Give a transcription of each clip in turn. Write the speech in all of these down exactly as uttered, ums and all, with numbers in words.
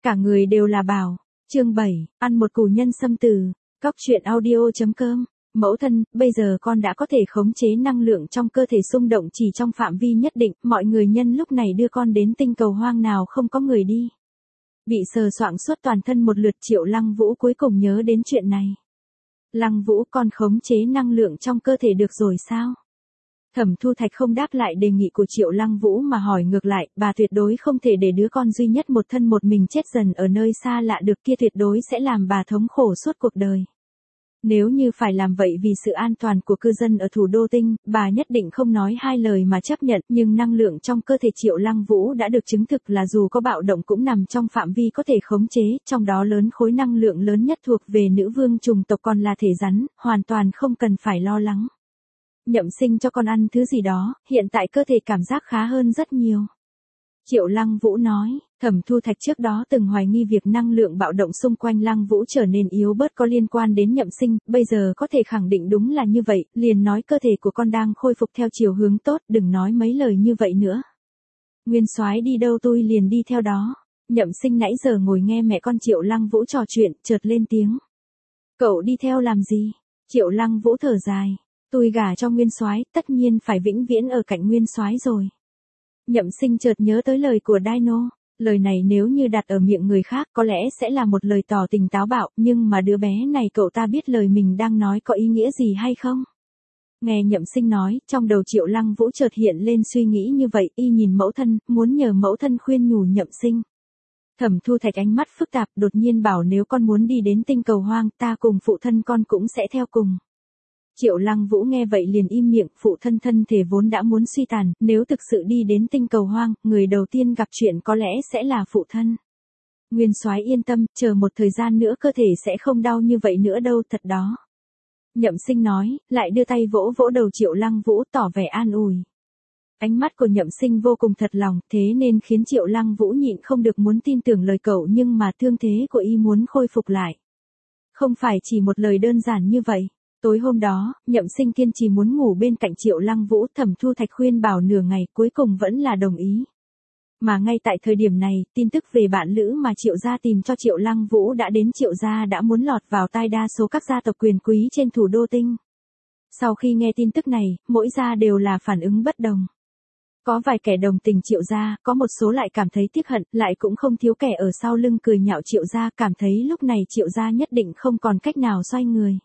Cả người đều là bảo. Chương bảy, ăn một củ nhân sâm từ. Cóc truyện audio.com. Mẫu thân, bây giờ con đã có thể khống chế năng lượng trong cơ thể xung động chỉ trong phạm vi nhất định, mọi người nhân lúc này đưa con đến tinh cầu hoang nào không có người đi. Bị sờ soạng suốt toàn thân một lượt, Triệu Lăng Vũ cuối cùng nhớ đến chuyện này. Lăng Vũ, con khống chế năng lượng trong cơ thể được rồi sao? Thẩm Thu Thạch không đáp lại đề nghị của Triệu Lăng Vũ mà hỏi ngược lại, bà tuyệt đối không thể để đứa con duy nhất một thân một mình chết dần ở nơi xa lạ được, kia tuyệt đối sẽ làm bà thống khổ suốt cuộc đời. Nếu như phải làm vậy vì sự an toàn của cư dân ở thủ đô tinh, bà nhất định không nói hai lời mà chấp nhận, nhưng năng lượng trong cơ thể Triệu Lăng Vũ đã được chứng thực là dù có bạo động cũng nằm trong phạm vi có thể khống chế, trong đó lớn khối năng lượng lớn nhất thuộc về nữ vương chủng tộc còn là thể rắn, hoàn toàn không cần phải lo lắng. Nhậm Sinh cho con ăn thứ gì đó, hiện tại cơ thể cảm giác khá hơn rất nhiều. Triệu Lăng Vũ nói, Thẩm Thu Thạch trước đó từng hoài nghi việc năng lượng bạo động xung quanh Lăng Vũ trở nên yếu bớt có liên quan đến Nhậm Sinh, bây giờ có thể khẳng định đúng là như vậy, liền nói cơ thể của con đang khôi phục theo chiều hướng tốt, đừng nói mấy lời như vậy nữa. Nguyên Soái đi đâu tôi liền đi theo đó. Nhậm Sinh nãy giờ ngồi nghe mẹ con Triệu Lăng Vũ trò chuyện, chợt lên tiếng. Cậu đi theo làm gì? Triệu Lăng Vũ thở dài. Tôi gả cho Nguyên Soái, tất nhiên phải vĩnh viễn ở cạnh Nguyên Soái rồi. Nhậm Sinh chợt nhớ tới lời của Dino, lời này nếu như đặt ở miệng người khác có lẽ sẽ là một lời tỏ tình táo bạo, nhưng mà đứa bé này cậu ta biết lời mình đang nói có ý nghĩa gì hay không? Nghe Nhậm Sinh nói, trong đầu Triệu Lăng Vũ chợt hiện lên suy nghĩ như vậy, y nhìn mẫu thân, muốn nhờ mẫu thân khuyên nhủ Nhậm Sinh. Thẩm Thu Thạch ánh mắt phức tạp, đột nhiên bảo nếu con muốn đi đến tinh cầu hoang, ta cùng phụ thân con cũng sẽ theo cùng. Triệu Lăng Vũ nghe vậy liền im miệng, phụ thân thân thể vốn đã muốn suy tàn, nếu thực sự đi đến tinh cầu hoang, người đầu tiên gặp chuyện có lẽ sẽ là phụ thân. Nguyên Soái yên tâm, chờ một thời gian nữa cơ thể sẽ không đau như vậy nữa đâu, thật đó. Nhậm Sinh nói, lại đưa tay vỗ vỗ đầu Triệu Lăng Vũ tỏ vẻ an ủi. Ánh mắt của Nhậm Sinh vô cùng thật lòng, thế nên khiến Triệu Lăng Vũ nhịn không được muốn tin tưởng lời cậu, nhưng mà thương thế của y muốn khôi phục lại. Không phải chỉ một lời đơn giản như vậy. Tối hôm đó, Nhậm Sinh kiên trì muốn ngủ bên cạnh Triệu Lăng Vũ, Thẩm Thu Thạch khuyên bảo nửa ngày cuối cùng vẫn là đồng ý. Mà ngay tại thời điểm này, tin tức về bạn lữ mà Triệu gia tìm cho Triệu Lăng Vũ đã đến, Triệu gia đã muốn lọt vào tai đa số các gia tộc quyền quý trên thủ đô tinh. Sau khi nghe tin tức này, mỗi gia đều là phản ứng bất đồng. Có vài kẻ đồng tình Triệu gia, có một số lại cảm thấy tiếc hận, lại cũng không thiếu kẻ ở sau lưng cười nhạo Triệu gia, cảm thấy lúc này Triệu gia nhất định không còn cách nào xoay người.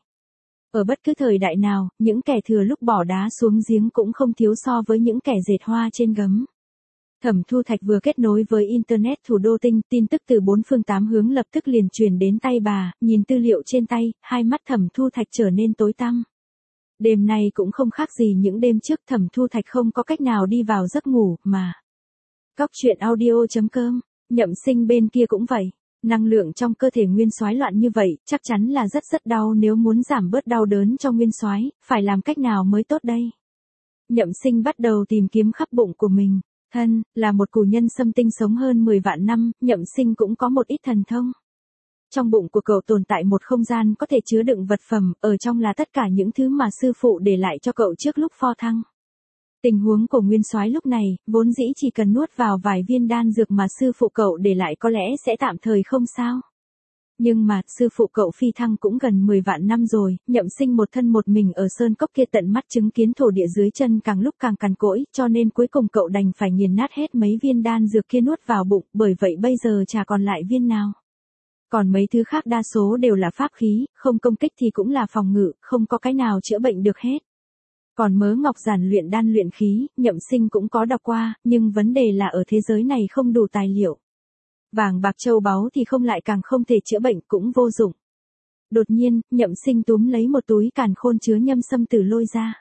Ở bất cứ thời đại nào, những kẻ thừa lúc bỏ đá xuống giếng cũng không thiếu so với những kẻ dệt hoa trên gấm. Thẩm Thu Thạch vừa kết nối với Internet thủ đô tinh, tin tức từ bốn phương tám hướng lập tức liền truyền đến tay bà, nhìn tư liệu trên tay, hai mắt Thẩm Thu Thạch trở nên tối tăm. Đêm nay cũng không khác gì những đêm trước, Thẩm Thu Thạch không có cách nào đi vào giấc ngủ, mà. Cóc truyện audio.com, Nhậm Sinh bên kia cũng vậy. Năng lượng trong cơ thể Nguyên Soái loạn như vậy, chắc chắn là rất rất đau, nếu muốn giảm bớt đau đớn cho Nguyên Soái, phải làm cách nào mới tốt đây? Nhậm Sinh bắt đầu tìm kiếm khắp bụng của mình. Thân, là một củ nhân sâm tinh sống hơn mười vạn năm, Nhậm Sinh cũng có một ít thần thông. Trong bụng của cậu tồn tại một không gian có thể chứa đựng vật phẩm, ở trong là tất cả những thứ mà sư phụ để lại cho cậu trước lúc pho thăng. Tình huống của Nguyên Soái lúc này, vốn dĩ chỉ cần nuốt vào vài viên đan dược mà sư phụ cậu để lại có lẽ sẽ tạm thời không sao. Nhưng mà, sư phụ cậu phi thăng cũng gần mười vạn năm rồi, Nhậm Sinh một thân một mình ở sơn cốc kia tận mắt chứng kiến thổ địa dưới chân càng lúc càng cằn cỗi, cho nên cuối cùng cậu đành phải nghiền nát hết mấy viên đan dược kia nuốt vào bụng, bởi vậy bây giờ chả còn lại viên nào. Còn mấy thứ khác đa số đều là pháp khí, không công kích thì cũng là phòng ngự, không có cái nào chữa bệnh được hết. Còn mớ ngọc giản luyện đan luyện khí, Nhậm Sinh cũng có đọc qua, nhưng vấn đề là ở thế giới này không đủ tài liệu. Vàng bạc châu báu thì không lại càng không thể chữa bệnh, cũng vô dụng. Đột nhiên, Nhậm Sinh túm lấy một túi càn khôn chứa nhâm sâm tử lôi ra.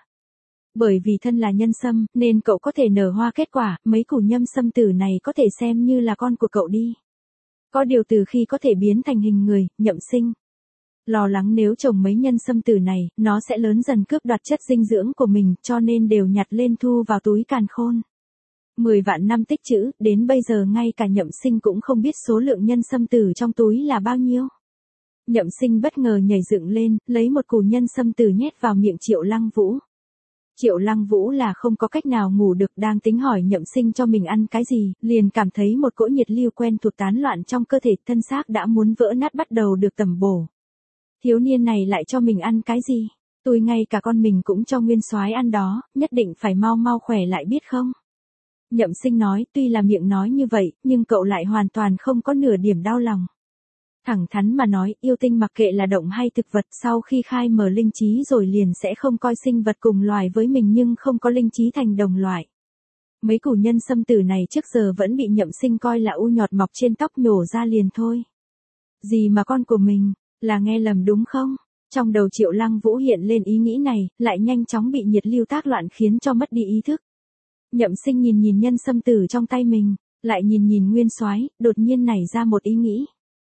Bởi vì thân là nhân sâm, nên cậu có thể nở hoa kết quả, mấy củ nhâm sâm tử này có thể xem như là con của cậu đi. Có điều từ khi có thể biến thành hình người, Nhậm Sinh lo lắng nếu trồng mấy nhân sâm tử này, nó sẽ lớn dần cướp đoạt chất dinh dưỡng của mình, cho nên đều nhặt lên thu vào túi càn khôn. Mười vạn năm tích trữ, đến bây giờ ngay cả Nhậm Sinh cũng không biết số lượng nhân sâm tử trong túi là bao nhiêu. Nhậm Sinh bất ngờ nhảy dựng lên, lấy một củ nhân sâm tử nhét vào miệng Triệu Lăng Vũ. Triệu Lăng Vũ là không có cách nào ngủ được, đang tính hỏi Nhậm Sinh cho mình ăn cái gì, liền cảm thấy một cỗ nhiệt lưu quen thuộc tán loạn trong cơ thể, thân xác đã muốn vỡ nát bắt đầu được tẩm bổ. Thiếu niên này lại cho mình ăn cái gì? Tôi ngay cả con mình cũng cho Nguyên Soái ăn đó, nhất định phải mau mau khỏe lại biết không? Nhậm Sinh nói, tuy là miệng nói như vậy, nhưng cậu lại hoàn toàn không có nửa điểm đau lòng. Thẳng thắn mà nói, yêu tinh mặc kệ là động hay thực vật, sau khi khai mở linh trí rồi liền sẽ không coi sinh vật cùng loài với mình nhưng không có linh trí thành đồng loại. Mấy củ nhân sâm tử này trước giờ vẫn bị Nhậm Sinh coi là u nhọt mọc trên tóc nhổ ra liền thôi. Gì mà con của mình, là nghe lầm đúng không? Trong đầu Triệu Lăng Vũ hiện lên ý nghĩ này, lại nhanh chóng bị nhiệt lưu tác loạn khiến cho mất đi ý thức. Nhậm Sinh nhìn nhìn nhân sâm tử trong tay mình, lại nhìn nhìn Nguyên Soái, đột nhiên nảy ra một ý nghĩ.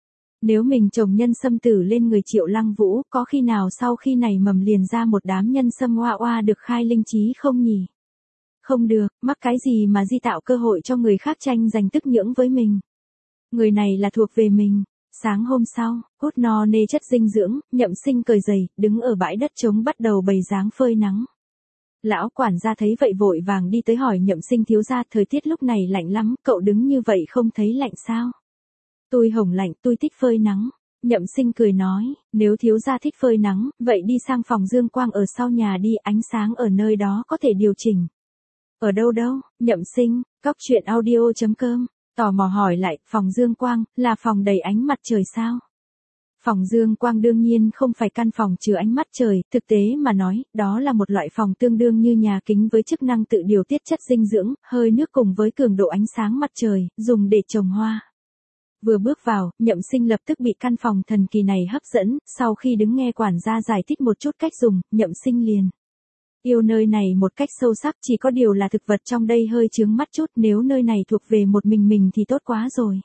Nếu mình trồng nhân sâm tử lên người Triệu Lăng Vũ, có khi nào sau khi này mầm liền ra một đám nhân sâm oa oa được khai linh trí không nhỉ? Không được, mắc cái gì mà di tạo cơ hội cho người khác tranh giành tức nhưỡng với mình. Người này là thuộc về mình. Sáng hôm sau, hút no nê chất dinh dưỡng, Nhậm Sinh cởi giày, đứng ở bãi đất trống bắt đầu bày dáng phơi nắng. Lão quản gia thấy vậy vội vàng đi tới hỏi Nhậm Sinh thiếu gia, thời tiết lúc này lạnh lắm, cậu đứng như vậy không thấy lạnh sao? Tôi hồng lạnh, tôi thích phơi nắng. Nhậm Sinh cười nói, nếu thiếu gia thích phơi nắng, vậy đi sang phòng dương quang ở sau nhà đi, ánh sáng ở nơi đó có thể điều chỉnh. Ở đâu đâu? Nhậm Sinh, cóc truyện audio chấm com. Tò mò hỏi lại, phòng dương quang, là phòng đầy ánh mặt trời sao? Phòng dương quang đương nhiên không phải căn phòng chứa ánh mặt trời, thực tế mà nói, đó là một loại phòng tương đương như nhà kính với chức năng tự điều tiết chất dinh dưỡng, hơi nước cùng với cường độ ánh sáng mặt trời, dùng để trồng hoa. Vừa bước vào, Nhậm Sinh lập tức bị căn phòng thần kỳ này hấp dẫn, sau khi đứng nghe quản gia giải thích một chút cách dùng, Nhậm Sinh liền yêu nơi này một cách sâu sắc, chỉ có điều là thực vật trong đây hơi chướng mắt chút, nếu nơi này thuộc về một mình mình thì tốt quá rồi.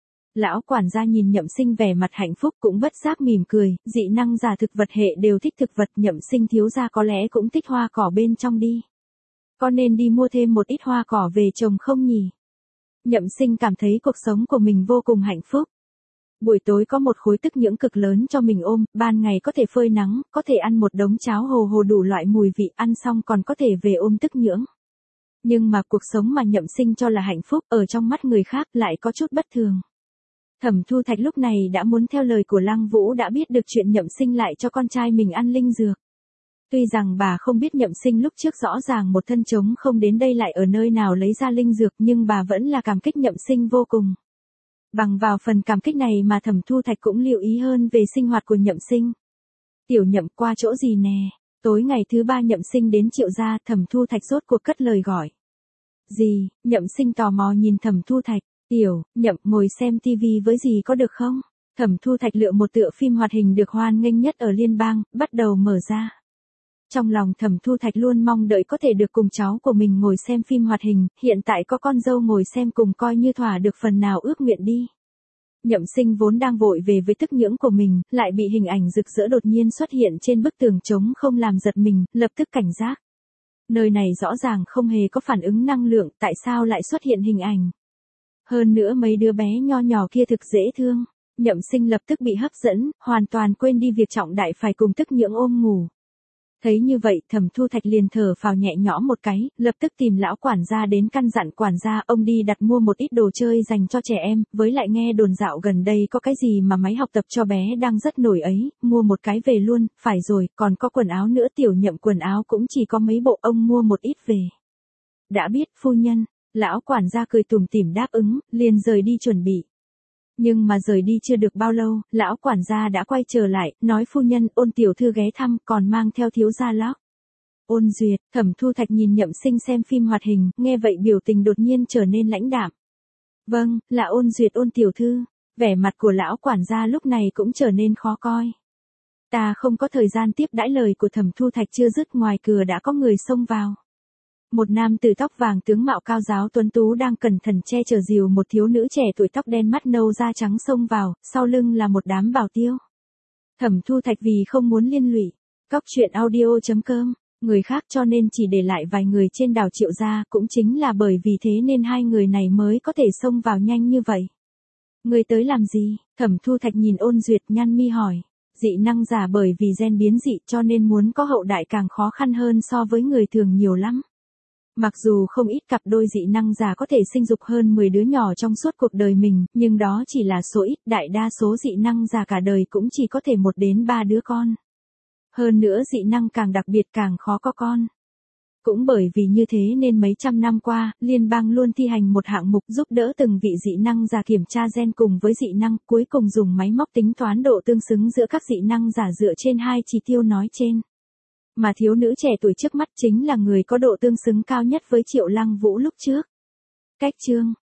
Lão quản gia nhìn Nhậm Sinh vẻ mặt hạnh phúc cũng bất giác mỉm cười, dị năng giả thực vật hệ đều thích thực vật, Nhậm Sinh thiếu gia có lẽ cũng thích hoa cỏ bên trong đi. Có nên đi mua thêm một ít hoa cỏ về trồng không nhỉ? Nhậm Sinh cảm thấy cuộc sống của mình vô cùng hạnh phúc. Buổi tối có một khối tức nhưỡng cực lớn cho mình ôm, ban ngày có thể phơi nắng, có thể ăn một đống cháo hồ hồ đủ loại mùi vị, ăn xong còn có thể về ôm tức nhưỡng. Nhưng mà cuộc sống mà Nhậm Sinh cho là hạnh phúc, ở trong mắt người khác lại có chút bất thường. Thẩm Thu Thạch lúc này đã muốn theo lời của Lăng Vũ đã biết được chuyện Nhậm Sinh lại cho con trai mình ăn linh dược. Tuy rằng bà không biết Nhậm Sinh lúc trước rõ ràng một thân trống không đến đây lại ở nơi nào lấy ra linh dược, nhưng bà vẫn là cảm kích Nhậm Sinh vô cùng. Bằng vào phần cảm kích này mà Thẩm Thu Thạch cũng lưu ý hơn về sinh hoạt của Nhậm Sinh. Tiểu Nhậm qua chỗ gì nè? Tối ngày thứ ba Nhậm Sinh đến Triệu gia, Thẩm Thu Thạch rốt cuộc cất lời gọi. Gì? Nhậm Sinh tò mò nhìn Thẩm Thu Thạch. Tiểu Nhậm ngồi xem tivi với gì có được không? Thẩm Thu Thạch lựa một tựa phim hoạt hình được hoan nghênh nhất ở liên bang, bắt đầu mở ra. Trong lòng Thẩm Thu Thạch luôn mong đợi có thể được cùng cháu của mình ngồi xem phim hoạt hình, hiện tại có con dâu ngồi xem cùng coi như thỏa được phần nào ước nguyện đi. Nhậm Sinh vốn đang vội về với tức nhưỡng của mình, lại bị hình ảnh rực rỡ đột nhiên xuất hiện trên bức tường trống không làm giật mình, lập tức cảnh giác. Nơi này rõ ràng không hề có phản ứng năng lượng, tại sao lại xuất hiện hình ảnh? Hơn nữa mấy đứa bé nho nhỏ kia thực dễ thương. Nhậm Sinh lập tức bị hấp dẫn, hoàn toàn quên đi việc trọng đại phải cùng tức nhưỡng ôm ngủ. Thấy như vậy, Thẩm Thu Thạch liền thở phào nhẹ nhõm một cái, lập tức tìm lão quản gia đến căn dặn quản gia ông đi đặt mua một ít đồ chơi dành cho trẻ em, với lại nghe đồn dạo gần đây có cái gì mà máy học tập cho bé đang rất nổi ấy, mua một cái về luôn, phải rồi, còn có quần áo nữa, Tiểu Nhậm quần áo cũng chỉ có mấy bộ, ông mua một ít về. Đã biết phu nhân, lão quản gia cười tủm tỉm đáp ứng, liền rời đi chuẩn bị. Nhưng mà rời đi chưa được bao lâu, lão quản gia đã quay trở lại, nói phu nhân, Ôn tiểu thư ghé thăm, còn mang theo thiếu gia lão. Ôn Duyệt, Thẩm Thu Thạch nhìn Nhậm Sinh xem phim hoạt hình, nghe vậy biểu tình đột nhiên trở nên lãnh đạm. Vâng, là Ôn Duyệt Ôn tiểu thư. Vẻ mặt của lão quản gia lúc này cũng trở nên khó coi. Ta không có thời gian tiếp đãi lời của Thẩm Thu Thạch chưa dứt, ngoài cửa đã có người xông vào. Một nam tử tóc vàng tướng mạo cao giáo tuấn tú đang cẩn thận che chở dìu một thiếu nữ trẻ tuổi tóc đen mắt nâu da trắng xông vào, sau lưng là một đám bảo tiêu. Thẩm Thu Thạch vì không muốn liên lụy, cóc truyện audio chấm com, người khác cho nên chỉ để lại vài người trên đảo Triệu gia, cũng chính là bởi vì thế nên hai người này mới có thể xông vào nhanh như vậy. Người tới làm gì? Thẩm Thu Thạch nhìn Ôn Duyệt nhăn mi hỏi. Dị năng giả bởi vì gen biến dị cho nên muốn có hậu đại càng khó khăn hơn so với người thường nhiều lắm. Mặc dù không ít cặp đôi dị năng giả có thể sinh dục hơn mười đứa nhỏ trong suốt cuộc đời mình, nhưng đó chỉ là số ít, đại đa số dị năng giả cả đời cũng chỉ có thể một đến ba đứa con. Hơn nữa dị năng càng đặc biệt càng khó có con. Cũng bởi vì như thế nên mấy trăm năm qua, liên bang luôn thi hành một hạng mục giúp đỡ từng vị dị năng giả kiểm tra gen cùng với dị năng, cuối cùng dùng máy móc tính toán độ tương xứng giữa các dị năng giả dựa trên hai chỉ tiêu nói trên. Mà thiếu nữ trẻ tuổi trước mắt chính là người có độ tương xứng cao nhất với Triệu Lăng Vũ lúc trước. Cách chương